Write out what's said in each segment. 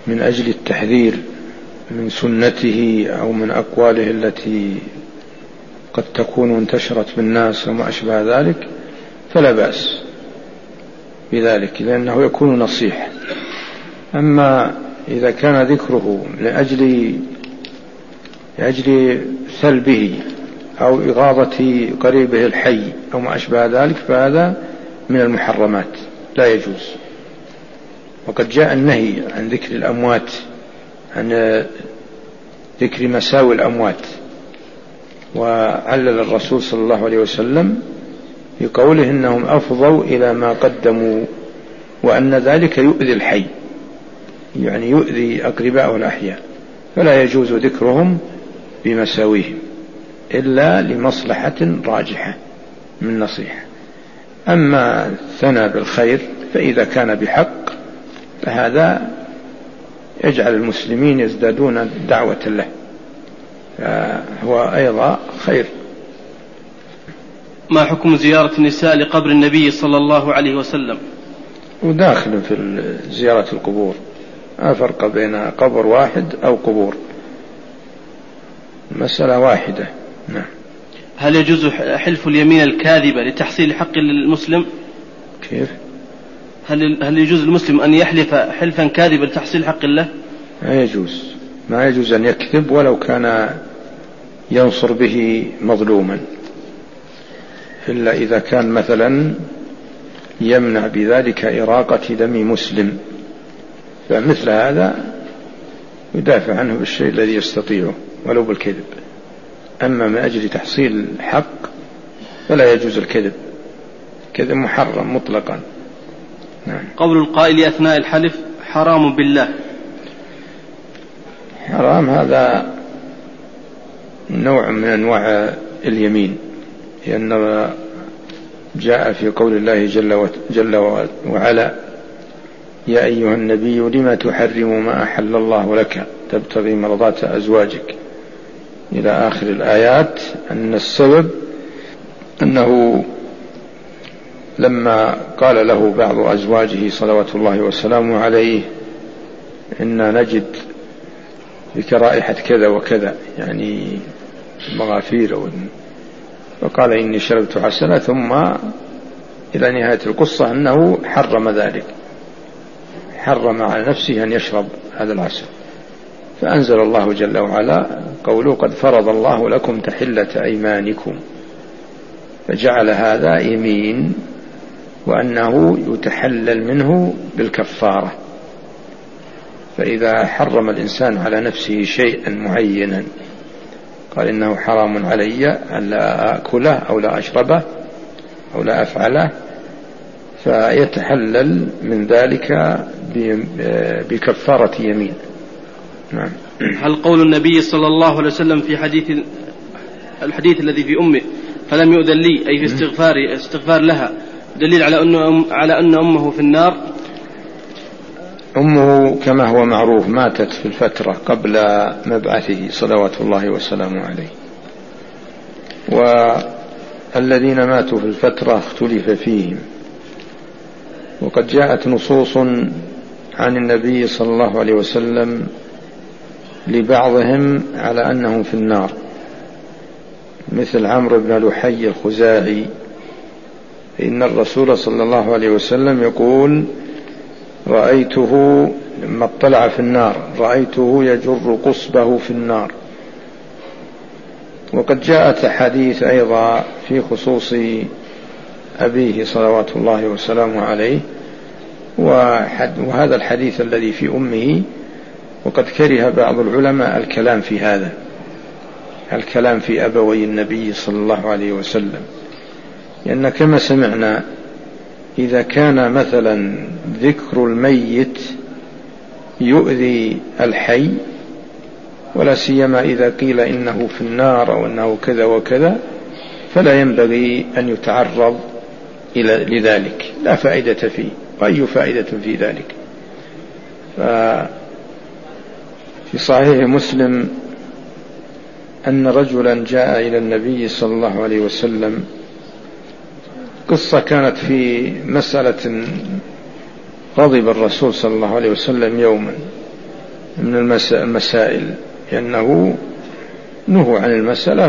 من أجل التحذير من سنته أو من أقواله التي قد تكون انتشرت بالناس وما أشبه ذلك فلا بأس بذلك، لأنه يكون نصيحة. أما إذا كان ذكره لأجل سلبه أو إغاظة قريبه الحي أو ما أشبه ذلك فهذا من المحرمات لا يجوز. وقد جاء النهي عن ذكر الأموات، عن ذكر مساوي الأموات، وعلل الرسول صلى الله عليه وسلم بقوله إنهم أفضوا إلى ما قدموا، وأن ذلك يؤذي الحي، يعني يؤذي أقرباءه الأحياء، فلا يجوز ذكرهم بمساويهم إلا لمصلحة راجحة من نصيحة. أما الثناء بالخير فإذا كان بحق فهذا يجعل المسلمين يزدادون دعوة له، فهو أيضا خير. ما حكم زيارة النساء لقبر النبي صلى الله عليه وسلم؟ وداخل في زيارة القبور، لا فرق بين قبر واحد أو قبور، مسألة واحدة. نعم. هل يجوز حلف اليمين الكاذبة لتحصيل حق للمسلم؟ كيف؟ هل يجوز للمسلم أن يحلف حلفا كاذبا لتحصيل حق الله؟ ما يجوز أن يكذب ولو كان ينصر به مظلوما، إلا إذا كان مثلا يمنع بذلك إراقة دم مسلم، فمثل هذا يدافع عنه بالشيء الذي يستطيعه ولو بالكذب. أما من أجل تحصيل حق فلا يجوز الكذب، كذب محرم مطلقا. نعم. قول القائل أثناء الحلف حرام بالله. حرام هذا نوع من أنواع اليمين، لأن جاء في قول الله جل وعلا يا أيها النبي لما تحرم ما أحل الله لك تبتغي مرضات أزواجك إلى آخر الآيات، أن السبب أنه لما قال له بعض أزواجه صلوات الله وسلامه عليه إن نجد بك رائحة كذا وكذا، يعني مغافير، فقال إني شربت عسلا، ثم إلى نهاية القصة أنه حرم ذلك، حرم على نفسه أن يشرب هذا العسل، فأنزل الله جل وعلا قوله قد فرض الله لكم تحلة أيمانكم، فجعل هذا يمين، وأنه يتحلل منه بالكفارة. فإذا حرم الإنسان على نفسه شيئا معينا قال إنه حرام علي أن لا أكله أو لا أشربه أو لا أفعله، فيتحلل من ذلك بكفارة يمين. نعم. هل قول النبي صلى الله عليه وسلم في الحديث الذي في أمه فلم يؤذن لي أي في استغفار لها دليل على أن أمه في النار؟ أمه كما هو معروف ماتت في الفترة قبل مبعثه صلوات الله وسلامه عليه، والذين ماتوا في الفترة اختلف فيهم، وقد جاءت نصوص عن النبي صلى الله عليه وسلم لبعضهم على أنهم في النار، مثل عمرو بن لحي الخزاعي، إن الرسول صلى الله عليه وسلم يقول رأيته لما اطلع في النار رأيته يجر قصبه في النار. وقد جاءت حديث أيضا في خصوص أبيه صلوات الله وسلامه عليه، وهذا الحديث الذي في أمه، وقد كره بعض العلماء الكلام في هذا، الكلام في أبوي النبي صلى الله عليه وسلم، لأن كما سمعنا إذا كان مثلا ذكر الميت يؤذي الحي، ولا سيما إذا قيل إنه في النار أو أنه كذا وكذا، فلا ينبغي أن يتعرض لذلك، لا فائدة فيه، وأي فائدة في ذلك. في صحيح مسلم أن رجلا جاء إلى النبي صلى الله عليه وسلم، قصة كانت في مسألة غضب الرسول صلى الله عليه وسلم يوما من المسائل، لأنه نهوا عن المسألة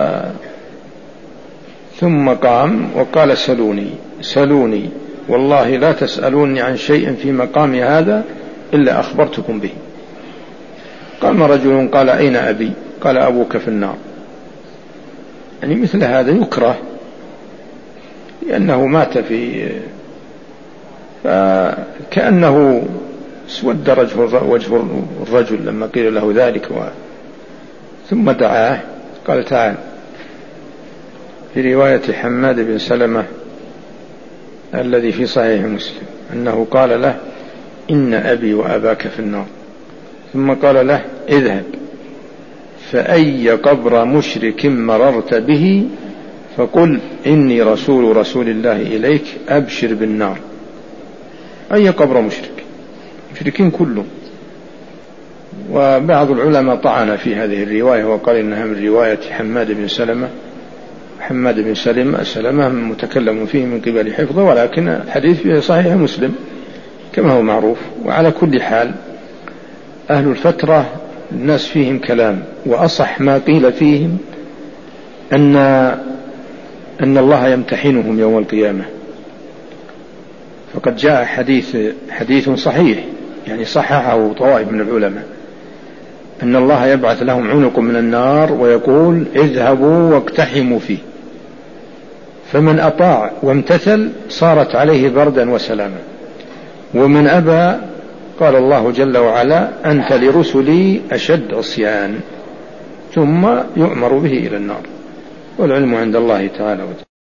ثم قام وقال سلوني والله لا تسألوني عن شيء في مقامي هذا إلا أخبرتكم به. قام رجل قال أين أبي؟ قال أبوك في النار. يعني مثل هذا يكره، لأنه مات فكأنه اسود وجه الرجل لما قيل له ذلك، ثم دعاه قال تعال. في رواية حماد بن سلمة الذي في صحيح مسلم أنه قال له إن أبي وأباك في النار، ثم قال له اذهب فأي قبر مشرك مررت به فقل إني رسول الله إليك أبشر بالنار. أي قبر مشركين كلهم. وبعض العلماء طعن في هذه الرواية وقال إنها من رواية حماد بن سلمة. حماد بن سلمة متكلم فيه من قبل حفظه، ولكن الحديث في صحيح مسلم كما هو معروف. وعلى كل حال أهل الفترة الناس فيهم كلام، وأصح ما قيل فيهم أن الله يمتحنهم يوم القيامة. فقد جاء حديث صحيح يعني صححه طوائف من العلماء أن الله يبعث لهم عنق من النار ويقول اذهبوا واقتحموا فيه، فمن أطاع وامتثل صارت عليه بردا وسلاما، ومن أبى قال الله جل وعلا أنت لرسلي أشد عصيان، ثم يؤمر به إلى النار. والعلم عند الله تعالى.